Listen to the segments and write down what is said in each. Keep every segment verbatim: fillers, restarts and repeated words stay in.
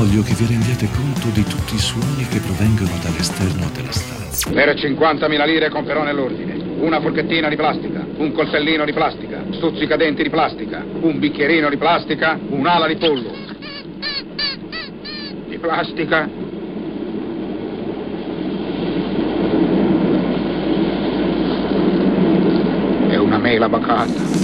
Voglio che vi rendiate conto di tutti i suoni che provengono dall'esterno della stanza. Per cinquantamila lire comperò nell'ordine una forchettina di plastica, un coltellino di plastica, stuzzicadenti di plastica, un bicchierino di plastica, un'ala di pollo. Di plastica. E una mela bacata.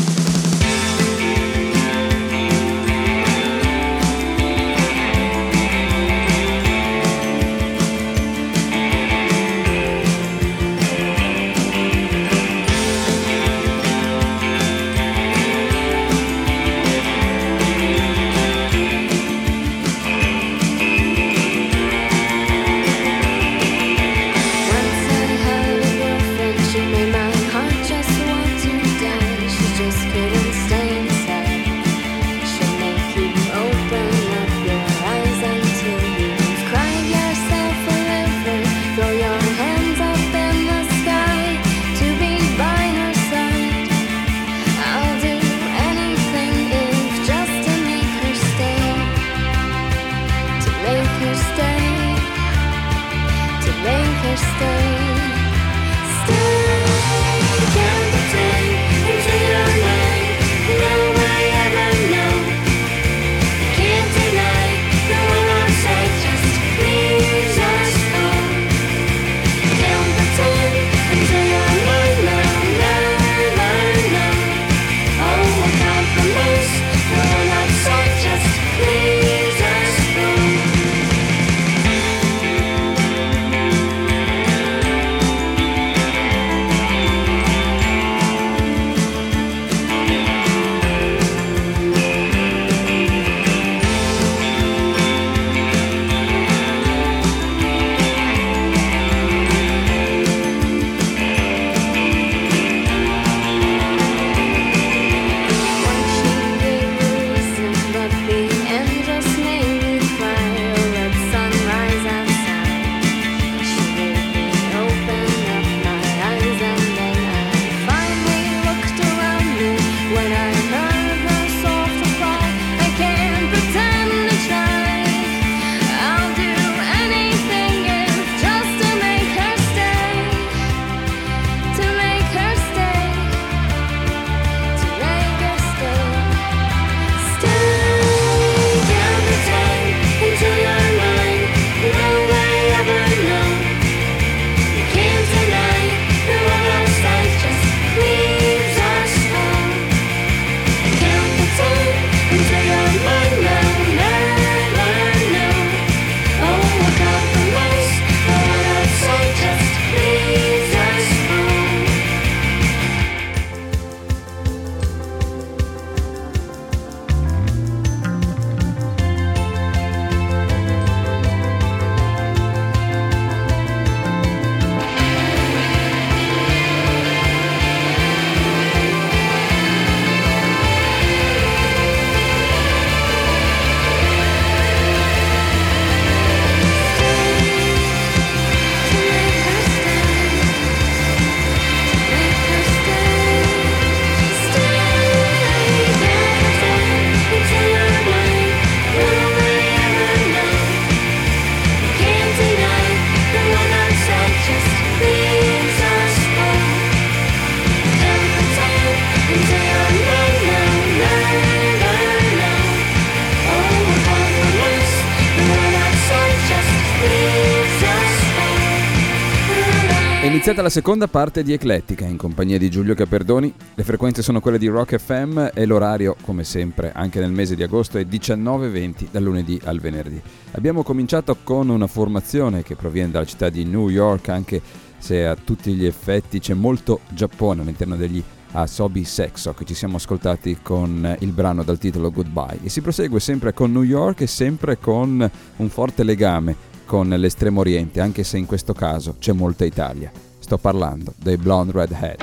È iniziata la seconda parte di Eclettica in compagnia di Giulio Caperdoni. Le frequenze sono quelle di Rock F M e l'orario, come sempre, anche nel mese di agosto è diciannove e venti dal lunedì al venerdì. Abbiamo cominciato con una formazione che proviene dalla città di New York, anche se a tutti gli effetti c'è molto Giappone all'interno degli Asobi Sexo, che ci siamo ascoltati con il brano dal titolo Goodbye. E si prosegue sempre con New York e sempre con un forte legame con l'estremo oriente, anche se in questo caso c'è molta Italia. Sto parlando dei Blonde Redhead.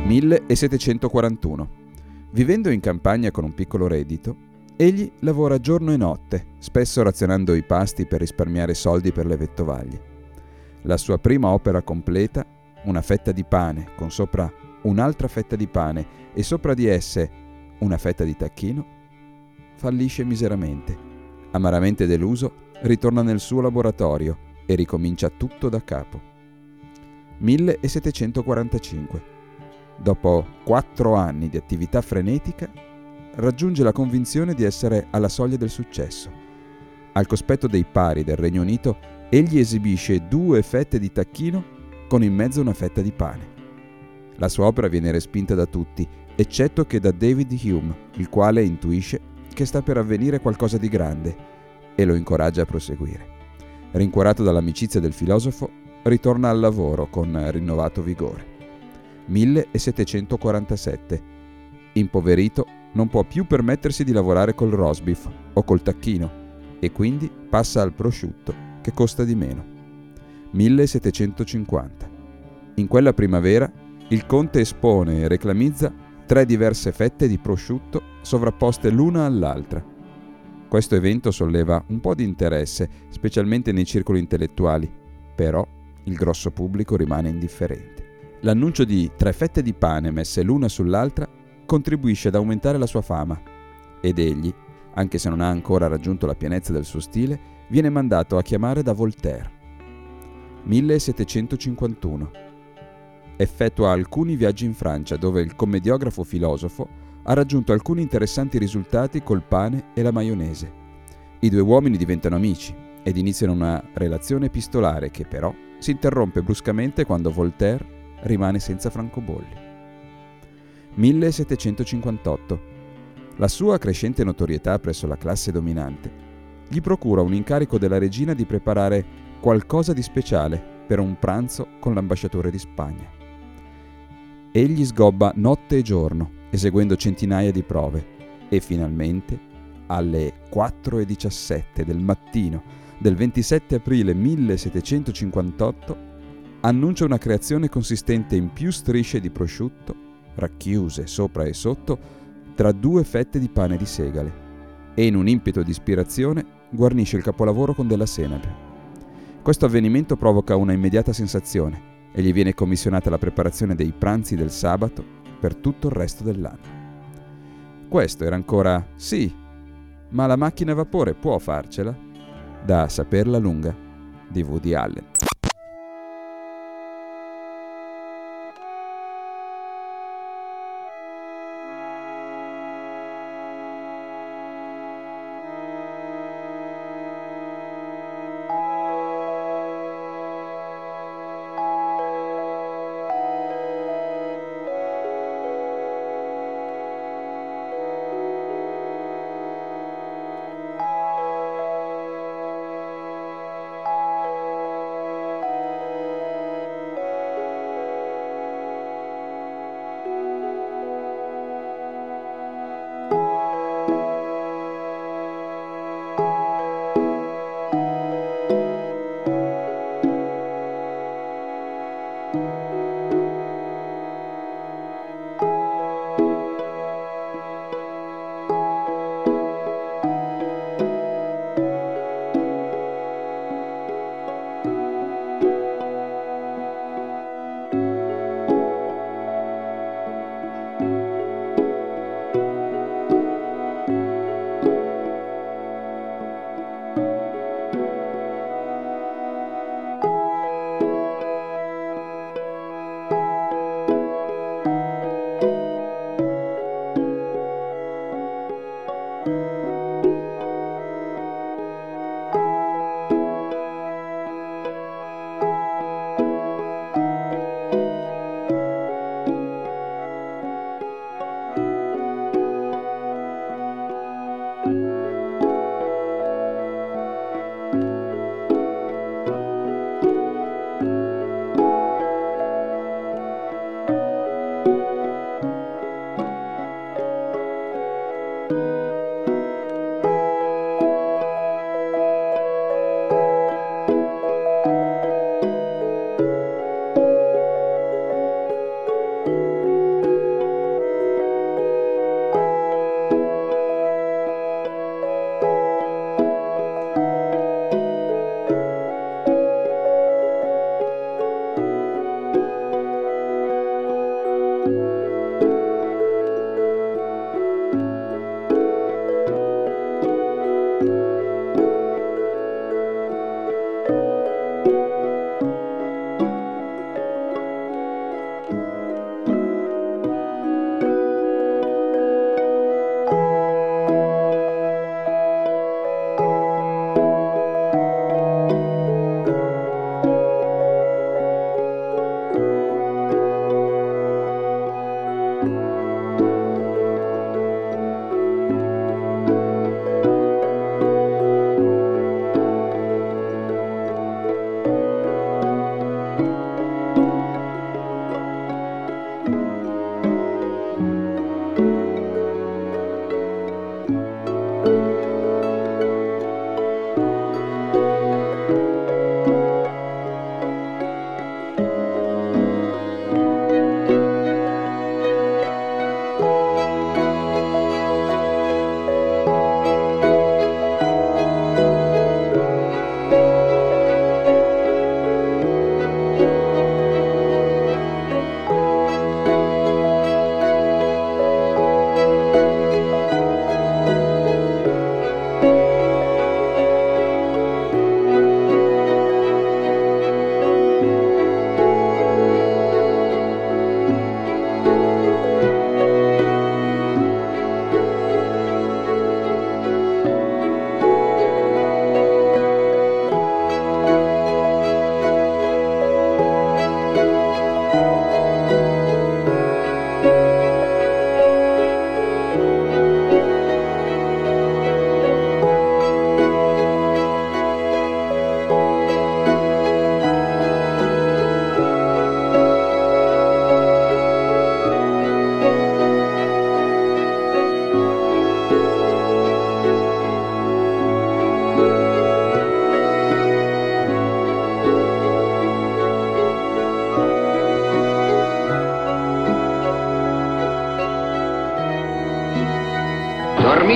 millesettecentoquarantuno. Vivendo in campagna con un piccolo reddito, egli lavora giorno e notte, spesso razionando i pasti per risparmiare soldi per le vettovaglie. La sua prima opera completa, una fetta di pane con sopra un'altra fetta di pane e sopra di esse una fetta di tacchino, fallisce miseramente. Amaramente deluso, ritorna nel suo laboratorio e ricomincia tutto da capo. millesettecentoquarantacinque. Dopo quattro anni di attività frenetica, raggiunge la convinzione di essere alla soglia del successo. Al cospetto dei pari del Regno Unito, egli esibisce due fette di tacchino con in mezzo una fetta di pane. La sua opera viene respinta da tutti, eccetto che da David Hume, il quale intuisce che sta per avvenire qualcosa di grande e lo incoraggia a proseguire. Rincuorato dall'amicizia del filosofo, ritorna al lavoro con rinnovato vigore. millesettecentoquarantasette. Impoverito, non può più permettersi di lavorare col roast beef o col tacchino e quindi passa al prosciutto, che costa di meno. millesettecentocinquanta. In quella primavera il conte espone e reclamizza tre diverse fette di prosciutto sovrapposte l'una all'altra. Questo evento solleva un po' di interesse, specialmente nei circoli intellettuali, però il grosso pubblico rimane indifferente. L'annuncio di tre fette di pane messe l'una sull'altra contribuisce ad aumentare la sua fama ed egli, anche se non ha ancora raggiunto la pienezza del suo stile, viene mandato a chiamare da Voltaire. millesettecentocinquantuno. Effettua alcuni viaggi in Francia dove il commediografo filosofo ha raggiunto alcuni interessanti risultati col pane e la maionese. I due uomini diventano amici ed iniziano una relazione epistolare che però si interrompe bruscamente quando Voltaire rimane senza francobolli. millesettecentocinquantotto. La sua crescente notorietà presso la classe dominante gli procura un incarico della regina di preparare qualcosa di speciale per un pranzo con l'ambasciatore di Spagna. Egli sgobba notte e giorno, eseguendo centinaia di prove, e finalmente, alle quattro e diciassette del mattino del ventisette aprile millesettecentocinquantotto, annuncia una creazione consistente in più strisce di prosciutto, racchiuse sopra e sotto, tra due fette di pane di segale, e in un impeto di ispirazione guarnisce il capolavoro con della senape. Questo avvenimento provoca una immediata sensazione e gli viene commissionata la preparazione dei pranzi del sabato per tutto il resto dell'anno. Questo era ancora sì, ma la macchina a vapore può farcela? Da Saperla lunga di Woody Allen.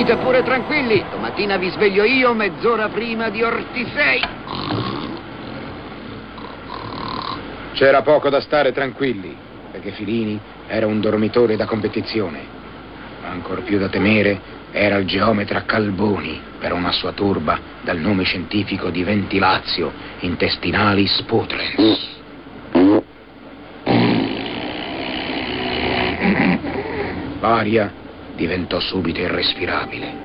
Dormite pure tranquilli. Domattina vi sveglio io mezz'ora prima di Ortisei. C'era poco da stare tranquilli, perché Filini era un dormitore da competizione. Ma ancor più da temere era il geometra Calboni, per una sua turba dal nome scientifico di ventilatio intestinalis putrens. L'aria diventò subito irrespirabile.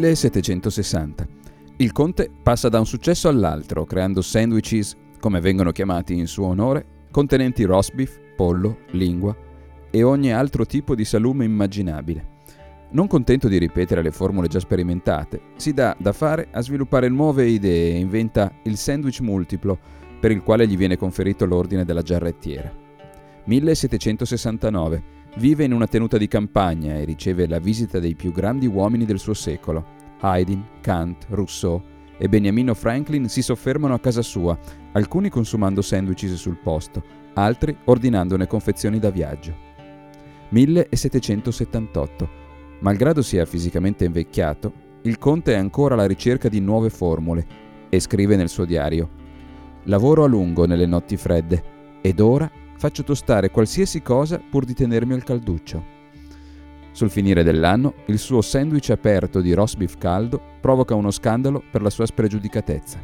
millesettecentosessanta. Il conte passa da un successo all'altro, creando sandwiches, come vengono chiamati in suo onore, contenenti roast beef, pollo, lingua e ogni altro tipo di salume immaginabile. Non contento di ripetere le formule già sperimentate, si dà da fare a sviluppare nuove idee e inventa il sandwich multiplo, per il quale gli viene conferito l'ordine della giarrettiera. millesettecentosessantanove. Vive in una tenuta di campagna e riceve la visita dei più grandi uomini del suo secolo. Haydn, Kant, Rousseau e Beniamino Franklin si soffermano a casa sua, alcuni consumando sandwiches sul posto, altri ordinandone confezioni da viaggio. millesettecentosettantotto. Malgrado sia fisicamente invecchiato, il conte è ancora alla ricerca di nuove formule e scrive nel suo diario: «Lavoro a lungo nelle notti fredde ed ora faccio tostare qualsiasi cosa pur di tenermi al calduccio». Sul finire dell'anno, il suo sandwich aperto di roast beef caldo provoca uno scandalo per la sua spregiudicatezza.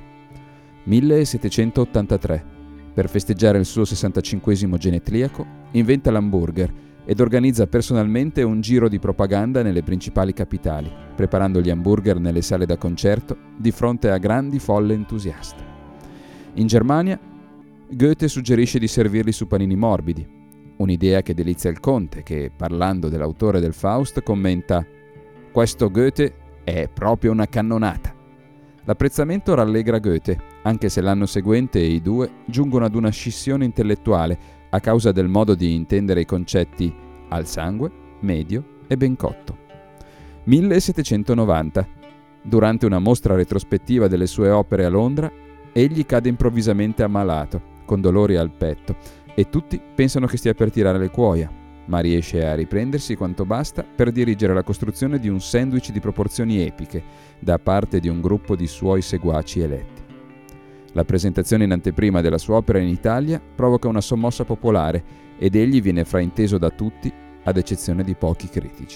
millesettecentottantatré. Per festeggiare il suo sessantacinquesimo genetriaco, inventa l'hamburger ed organizza personalmente un giro di propaganda nelle principali capitali, preparando gli hamburger nelle sale da concerto di fronte a grandi folle entusiaste. In Germania, Goethe suggerisce di servirli su panini morbidi, un'idea che delizia il conte che, parlando dell'autore del Faust, commenta: «Questo Goethe è proprio una cannonata». L'apprezzamento rallegra Goethe, anche se l'anno seguente i due giungono ad una scissione intellettuale a causa del modo di intendere i concetti al sangue, medio e ben cotto. millesettecentonovanta. Durante una mostra retrospettiva delle sue opere a Londra, egli cade improvvisamente ammalato, con dolori al petto, e tutti pensano che stia per tirare le cuoia, ma riesce a riprendersi quanto basta per dirigere la costruzione di un sandwich di proporzioni epiche da parte di un gruppo di suoi seguaci eletti. La presentazione in anteprima della sua opera in Italia provoca una sommossa popolare ed egli viene frainteso da tutti, ad eccezione di pochi critici.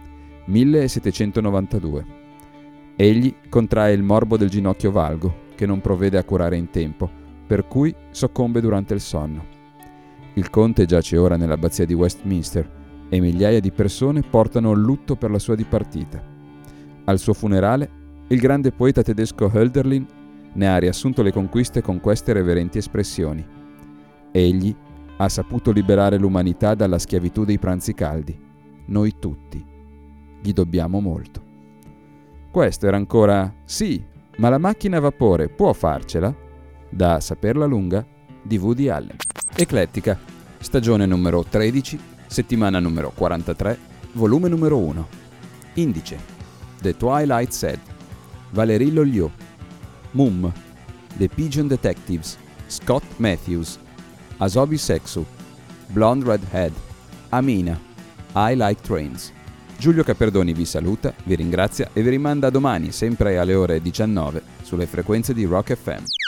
millesettecentonovantadue. Egli contrae il morbo del ginocchio valgo, che non provvede a curare in tempo, per cui soccombe durante il sonno. Il conte giace ora nell'abbazia di Westminster e migliaia di persone portano il lutto per la sua dipartita. Al suo funerale, il grande poeta tedesco Hölderlin ne ha riassunto le conquiste con queste reverenti espressioni: «Egli ha saputo liberare l'umanità dalla schiavitù dei pranzi caldi. Noi tutti gli dobbiamo molto». Questo era ancora «Sì, ma la macchina a vapore può farcela?» da Saperla lunga di Woody Allen. Eclettica, stagione numero tredici, settimana numero quarantatré, volume numero uno. Indice: The Twilight Said, Valérie Loliot, Mum, The Pigeon Detectives, Scott Matthews, Asobi Sexu, Blonde Redhead, Amina, I Like Trains. Giulio Caperdoni vi saluta, vi ringrazia e vi rimanda a domani, sempre alle ore diciannove, sulle frequenze di Rock F M.